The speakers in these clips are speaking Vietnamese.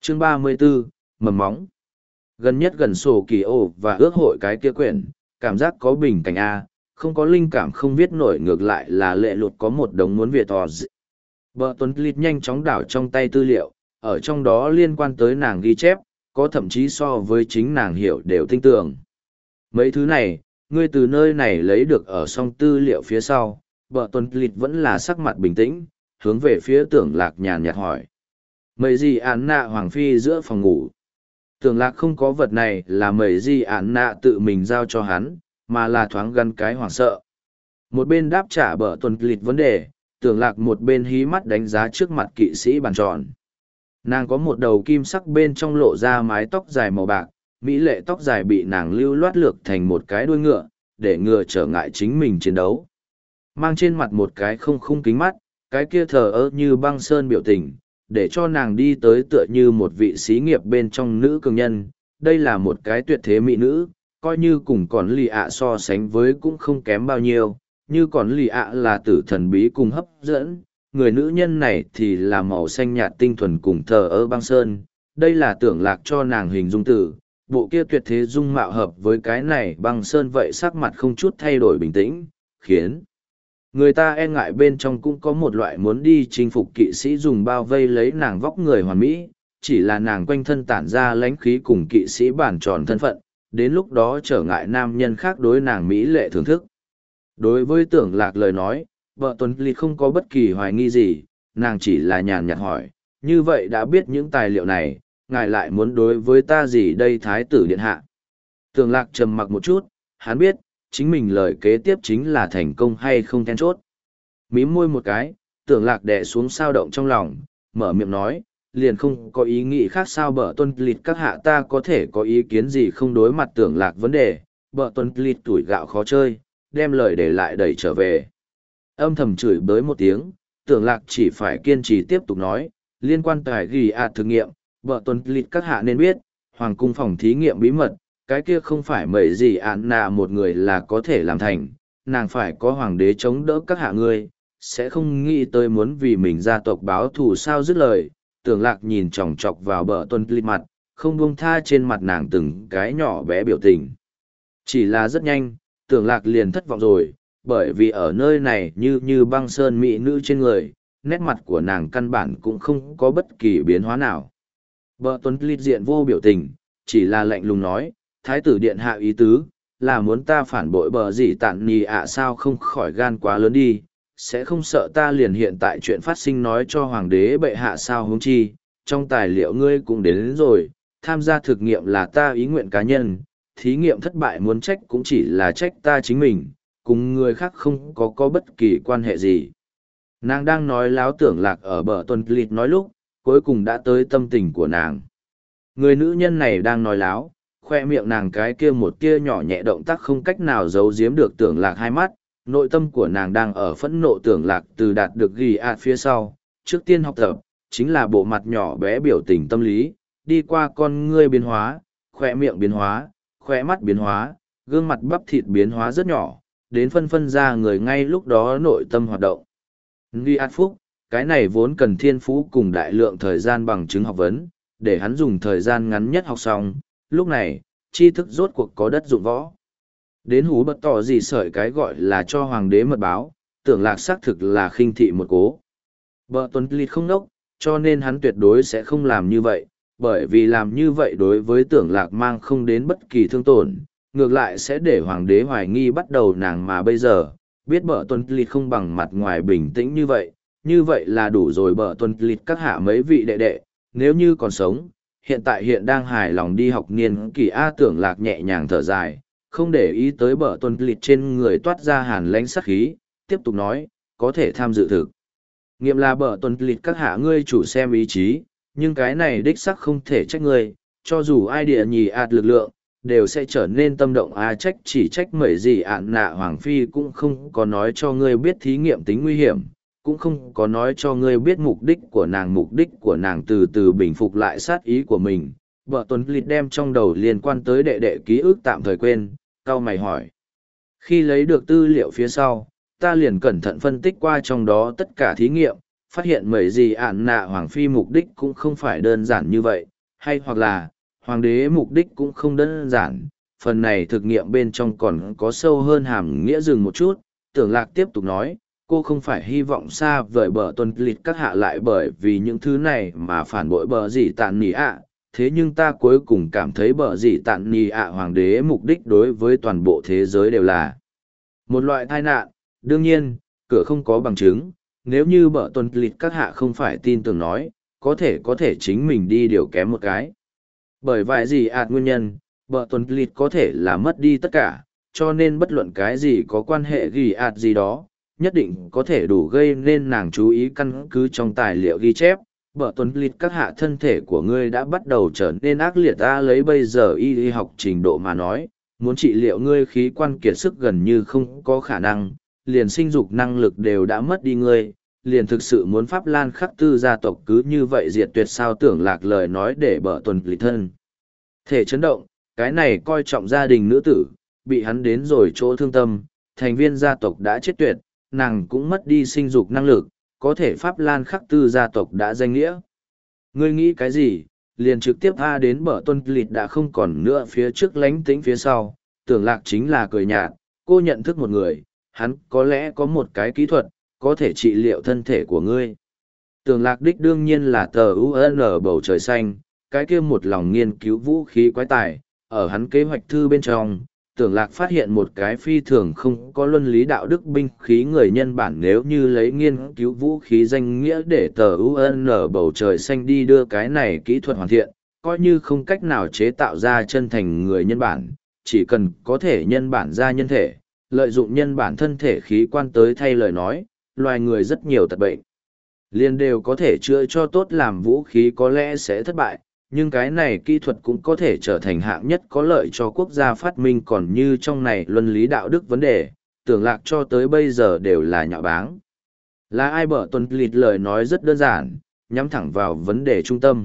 Chương 34, mầm móng. Gần nhất gần sổ kỳ ô và ước hội cái kia quyển, cảm giác có bình cảnh A, không có linh cảm không viết nổi, ngược lại là lệ lụt có một đống muốn việt tò dị. Bờ tuấn lít nhanh chóng đảo trong tay tư liệu, ở trong đó liên quan tới nàng ghi chép, có thậm chí so với chính nàng hiểu đều tinh tường. Mấy thứ này, ngươi từ nơi này lấy được ở song tư liệu phía sau, bờ tuấn lít vẫn là sắc mặt bình tĩnh, hướng về phía tưởng lạc nhàn nhạt hỏi. Mấy gì án nạ hoàng phi giữa phòng ngủ. Tưởng lạc không có vật này là mấy gì án nạ tự mình giao cho hắn, mà là thoáng gắn cái hoảng sợ. Một bên đáp trả bờ tuấn lít vấn đề, tưởng lạc một bên hí mắt đánh giá trước mặt kỵ sĩ bàn tròn. Nàng có một đầu kim sắc bên trong lộ ra mái tóc dài màu bạc, mỹ lệ tóc dài bị nàng lưu loát lược thành một cái đuôi ngựa, để ngừa trở ngại chính mình chiến đấu. Mang trên mặt một cái không khung kính mắt, cái kia thờ ơ như băng sơn biểu tình, để cho nàng đi tới tựa như một vị xí nghiệp bên trong nữ cường nhân. Đây là một cái tuyệt thế mỹ nữ, coi như cùng còn lì ạ so sánh với cũng không kém bao nhiêu, như còn lì ạ là tử thần bí cùng hấp dẫn, người nữ nhân này thì là màu xanh nhạt tinh thuần cùng thờ ơ băng sơn. Đây là tưởng lạc cho nàng hình dung tử, bộ kia tuyệt thế dung mạo hợp với cái này băng sơn vậy, sắc mặt không chút thay đổi bình tĩnh, khiến người ta e ngại. Bên trong cũng có một loại muốn đi chinh phục kỵ sĩ dùng bao vây lấy nàng vóc người hoàn mỹ, chỉ là nàng quanh thân tản ra lãnh khí cùng kỵ sĩ bản tròn thân phận, đến lúc đó trở ngại nam nhân khác đối nàng mỹ lệ thưởng thức. Đối với tưởng lạc lời nói, vợ tuấn lít không có bất kỳ hoài nghi gì, nàng chỉ là nhàn nhạt hỏi, như vậy đã biết những tài liệu này, ngài lại muốn đối với ta gì đây thái tử điện hạ? Tưởng lạc trầm mặc một chút, hắn biết, chính mình lời kế tiếp chính là thành công hay không then chốt. Mím môi một cái, tưởng lạc đè xuống sao động trong lòng, mở miệng nói, liền không có ý nghĩ khác sao bở tuân lịt các hạ, ta có thể có ý kiến gì không đối mặt tưởng lạc vấn đề. Bở tuân lịt tuổi gạo khó chơi, đem lời để lại đẩy trở về. Âm thầm chửi bới một tiếng, tưởng lạc chỉ phải kiên trì tiếp tục nói, liên quan tới ghi thử nghiệm, bở tuân lịt các hạ nên biết, hoàng cung phòng thí nghiệm bí mật, cái kia không phải mấy gì án nà một người là có thể làm thành, nàng phải có hoàng đế chống đỡ các hạ ngươi, sẽ không nghĩ tới muốn vì mình gia tộc báo thù sao. Dứt lời, tưởng lạc nhìn chòng chọc vào bờ tuân lít mặt, không buông tha trên mặt nàng từng cái nhỏ bé biểu tình. Chỉ là rất nhanh, tưởng lạc liền thất vọng rồi, bởi vì ở nơi này như băng sơn mỹ nữ trên người, nét mặt của nàng căn bản cũng không có bất kỳ biến hóa nào. Bờ tuân lít diện vô biểu tình, chỉ là lạnh lùng nói, thái tử điện hạ ý tứ, là muốn ta phản bội bờ gì tạn nì ạ sao, không khỏi gan quá lớn đi, sẽ không sợ ta liền hiện tại chuyện phát sinh nói cho hoàng đế bệ hạ sao. Huống chi, trong tài liệu ngươi cũng đến rồi, tham gia thực nghiệm là ta ý nguyện cá nhân, thí nghiệm thất bại muốn trách cũng chỉ là trách ta chính mình, cùng người khác không có bất kỳ quan hệ gì. Nàng đang nói láo. Tưởng lạc ở bờ tuần lịt nói lúc, cuối cùng đã tới tâm tình của nàng. Người nữ nhân này đang nói láo, khoe miệng nàng cái kia một tia nhỏ nhẹ động tác không cách nào giấu giếm được tưởng lạc hai mắt, nội tâm của nàng đang ở phẫn nộ. Tưởng lạc từ đạt được ghi phía sau, trước tiên học tập, chính là bộ mặt nhỏ bé biểu tình tâm lý, đi qua con ngươi biến hóa, khoe miệng biến hóa, khoe mắt biến hóa, gương mặt bắp thịt biến hóa rất nhỏ, đến phân ra người ngay lúc đó nội tâm hoạt động. Ghi phúc, cái này vốn cần thiên phú cùng đại lượng thời gian bằng chứng học vấn, để hắn dùng thời gian ngắn nhất học xong. Lúc này, tri thức rốt cuộc có đất dụng võ. Đến hú bật tỏ gì sợi cái gọi là cho hoàng đế mật báo, tưởng lạc xác thực là khinh thị một cố. Bờ tuấn lịt không nốc, cho nên hắn tuyệt đối sẽ không làm như vậy, bởi vì làm như vậy đối với tưởng lạc mang không đến bất kỳ thương tổn, ngược lại sẽ để hoàng đế hoài nghi bắt đầu nàng. Mà bây giờ, biết bờ tuấn lịt không bằng mặt ngoài bình tĩnh như vậy là đủ rồi. Bờ tuấn lịt các hạ mấy vị đệ đệ, nếu như còn sống, hiện đang hài lòng đi học niên kỳ A. Tưởng lạc nhẹ nhàng thở dài, không để ý tới bờ tuân lịt trên người toát ra hàn lãnh sắc khí, tiếp tục nói, có thể tham dự thực nghiệm là bờ tuân lịt các hạ ngươi chủ xem ý chí, nhưng cái này đích sắc không thể trách ngươi, cho dù ai địa nhì lực lượng, đều sẽ trở nên tâm động. Trách chỉ trách mấy gì nạ hoàng phi cũng không có nói cho ngươi biết thí nghiệm tính nguy hiểm, cũng không có nói cho ngươi biết mục đích của nàng từ từ bình phục lại sát ý của mình. Vợ tuấn lịt đem trong đầu liên quan tới đệ đệ ký ức tạm thời quên, cau mày hỏi. Khi lấy được tư liệu phía sau, ta liền cẩn thận phân tích qua trong đó tất cả thí nghiệm, phát hiện mấy gì nạ hoàng phi mục đích cũng không phải đơn giản như vậy, hay hoặc là, hoàng đế mục đích cũng không đơn giản, phần này thực nghiệm bên trong còn có sâu hơn hàm nghĩa dừng một chút, Tưởng Lạc tiếp tục nói, cô không phải hy vọng xa vời bờ tuần lịch các hạ lại bởi vì những thứ này mà phản bội bờ gì tàn nỉ ạ. Thế nhưng ta cuối cùng cảm thấy bờ gì tàn nỉ ạ hoàng đế mục đích đối với toàn bộ thế giới đều là một loại tai nạn. Đương nhiên, cửa không có bằng chứng, nếu như bờ tuần lịch các hạ không phải tin tưởng nói, có thể chính mình đi điều kém một cái. Bởi vậy gì ạt nguyên nhân, bờ tuần lịch có thể là mất đi tất cả, cho nên bất luận cái gì có quan hệ ghi ạt gì đó, nhất định có thể đủ gây nên nàng chú ý căn cứ trong tài liệu ghi chép. Bờ tuần lịch các hạ thân thể của ngươi đã bắt đầu trở nên ác liệt, ta lấy bây giờ y học trình độ mà nói, muốn trị liệu ngươi khí quan kiệt sức gần như không có khả năng, liền sinh dục năng lực đều đã mất đi ngươi, liền thực sự muốn Pháp Lan Khắc Tư gia tộc cứ như vậy diệt tuyệt sao. Tưởng Lạc lời nói để bờ tuần lịch thân thể chấn động, cái này coi trọng gia đình nữ tử, bị hắn đến rồi chỗ thương tâm, thành viên gia tộc đã chết tuyệt, nàng cũng mất đi sinh dục năng lực, có thể Pháp Lan Khắc Tư gia tộc đã danh nghĩa. Ngươi nghĩ cái gì? Liền trực tiếp đến bờ tuần lịch đã không còn nữa phía trước lánh tĩnh phía sau. Tưởng Lạc chính là cười nhạt, cô nhận thức một người, hắn có lẽ có một cái kỹ thuật, có thể trị liệu thân thể của ngươi. Tưởng Lạc đích đương nhiên là tờ UN bầu trời xanh, cái kia một lòng nghiên cứu vũ khí quái tài, ở hắn kế hoạch thư bên trong. Tưởng Lạc phát hiện một cái phi thường không có luân lý đạo đức binh khí người nhân bản, nếu như lấy nghiên cứu vũ khí danh nghĩa để tờ UN bầu trời xanh đi đưa cái này kỹ thuật hoàn thiện, coi như không cách nào chế tạo ra chân thành người nhân bản, chỉ cần có thể nhân bản ra nhân thể, lợi dụng nhân bản thân thể khí quan tới thay lời nói, loài người rất nhiều tật bệnh liền đều có thể chữa cho tốt, làm vũ khí có lẽ sẽ thất bại, nhưng cái này kỹ thuật cũng có thể trở thành hạng nhất có lợi cho quốc gia phát minh. Còn như trong này luân lý đạo đức vấn đề, Tưởng Lạc cho tới bây giờ đều là nhạo báng. Là ai? Bở tuần lịch lời nói rất đơn giản, nhắm thẳng vào vấn đề trung tâm.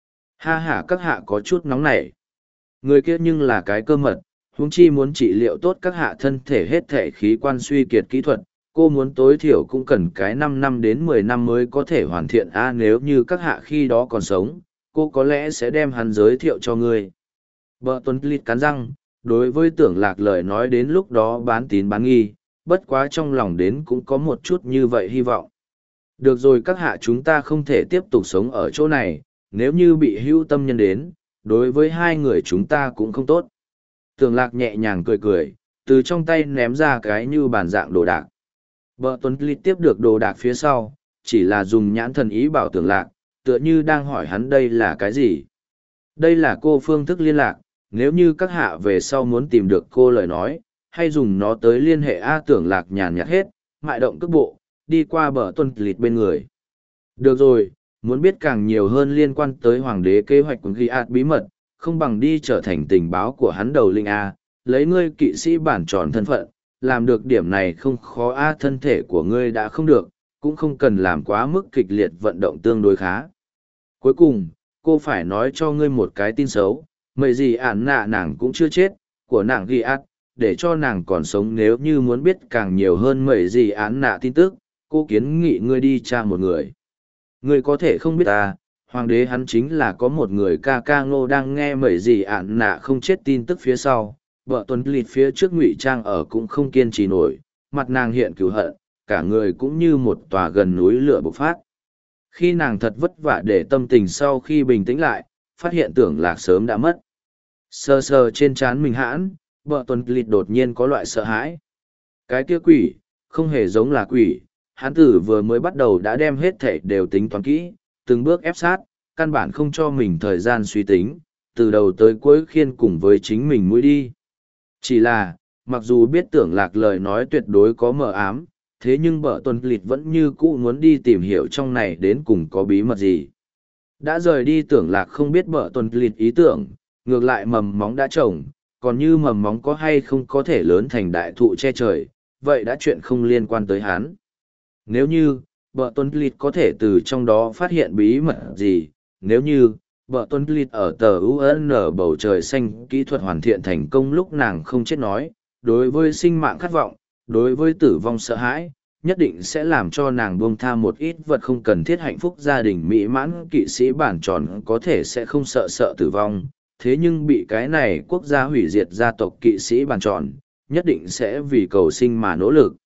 Ha ha, các hạ có chút nóng nảy. Người kia nhưng là cái cơ mật, huống chi muốn trị liệu tốt các hạ thân thể hết thể khí quan suy kiệt kỹ thuật, cô muốn tối thiểu cũng cần cái 5 năm đến 10 năm mới có thể hoàn thiện. Nếu như các hạ khi đó còn sống, cô có lẽ sẽ đem hắn giới thiệu cho ngươi. Bờ tuần lịch cắn răng, đối với Tưởng Lạc lời nói đến lúc đó bán tín bán nghi, bất quá trong lòng đến cũng có một chút như vậy hy vọng. Được rồi các hạ, chúng ta không thể tiếp tục sống ở chỗ này, nếu như bị hữu tâm nhân đến, đối với hai người chúng ta cũng không tốt. Tưởng Lạc nhẹ nhàng cười cười, từ trong tay ném ra cái như bàn dạng đồ đạc. Bờ tuần lịch tiếp được đồ đạc phía sau, chỉ là dùng nhãn thần ý bảo Tưởng Lạc, tựa như đang hỏi hắn đây là cái gì. Đây là cô phương thức liên lạc, nếu như các hạ về sau muốn tìm được cô lời nói, hay dùng nó tới liên hệ. Tưởng Lạc nhàn nhạt hết, mại động cước bộ, đi qua bờ tuần lịch bên người. Được rồi, muốn biết càng nhiều hơn liên quan tới hoàng đế kế hoạch của ghi bí mật, không bằng đi trở thành tình báo của hắn đầu linh lấy ngươi kỵ sĩ bản tròn thân phận, làm được điểm này không khó. Thân thể của ngươi đã không được, cũng không cần làm quá mức kịch liệt vận động tương đối khá. Cuối cùng, cô phải nói cho ngươi một cái tin xấu, mấy gì ản nạ nàng cũng chưa chết, của nàng ghi để cho nàng còn sống. Nếu như muốn biết càng nhiều hơn mấy gì án nạ tin tức, cô kiến nghị ngươi đi tra một người. Ngươi có thể không biết hoàng đế hắn chính là có một người ca ca Ngô đang nghe mấy gì ản nạ không chết tin tức phía sau. Vợ tuấn lịt phía trước ngụy trang ở cũng không kiên trì nổi, mặt nàng hiện cửu hận, cả người cũng như một tòa gần núi lửa bộc phát. Khi nàng thật vất vả để tâm tình sau khi bình tĩnh lại, phát hiện Tưởng Lạc sớm đã mất. Sờ sờ trên trán mình hãn, vợ tuần lịt đột nhiên có loại sợ hãi. Cái kia quỷ, không hề giống là quỷ, hắn tử vừa mới bắt đầu đã đem hết thảy đều tính toán kỹ, từng bước ép sát, căn bản không cho mình thời gian suy tính, từ đầu tới cuối khiên cùng với chính mình mũi đi. Chỉ là, mặc dù biết Tưởng Lạc lời nói tuyệt đối có mờ ám, thế nhưng bờ tuần lịt vẫn như cũ muốn đi tìm hiểu trong này đến cùng có bí mật gì. Đã rời đi Tưởng Lạc không biết bờ tuần lịt ý tưởng, ngược lại mầm móng đã trồng, còn như mầm móng có hay không có thể lớn thành đại thụ che trời, vậy đã chuyện không liên quan tới hắn. Nếu như, bờ tuần lịt có thể từ trong đó phát hiện bí mật gì, nếu như, bờ tuần lịt ở tờ UN bầu trời xanh kỹ thuật hoàn thiện thành công lúc nàng không chết nói, đối với sinh mạng khát vọng, đối với tử vong sợ hãi, nhất định sẽ làm cho nàng buông tha một ít vật không cần thiết. Hạnh phúc gia đình mỹ mãn kỵ sĩ bản tròn có thể sẽ không sợ tử vong, thế nhưng bị cái này quốc gia hủy diệt gia tộc kỵ sĩ bản tròn, nhất định sẽ vì cầu sinh mà nỗ lực.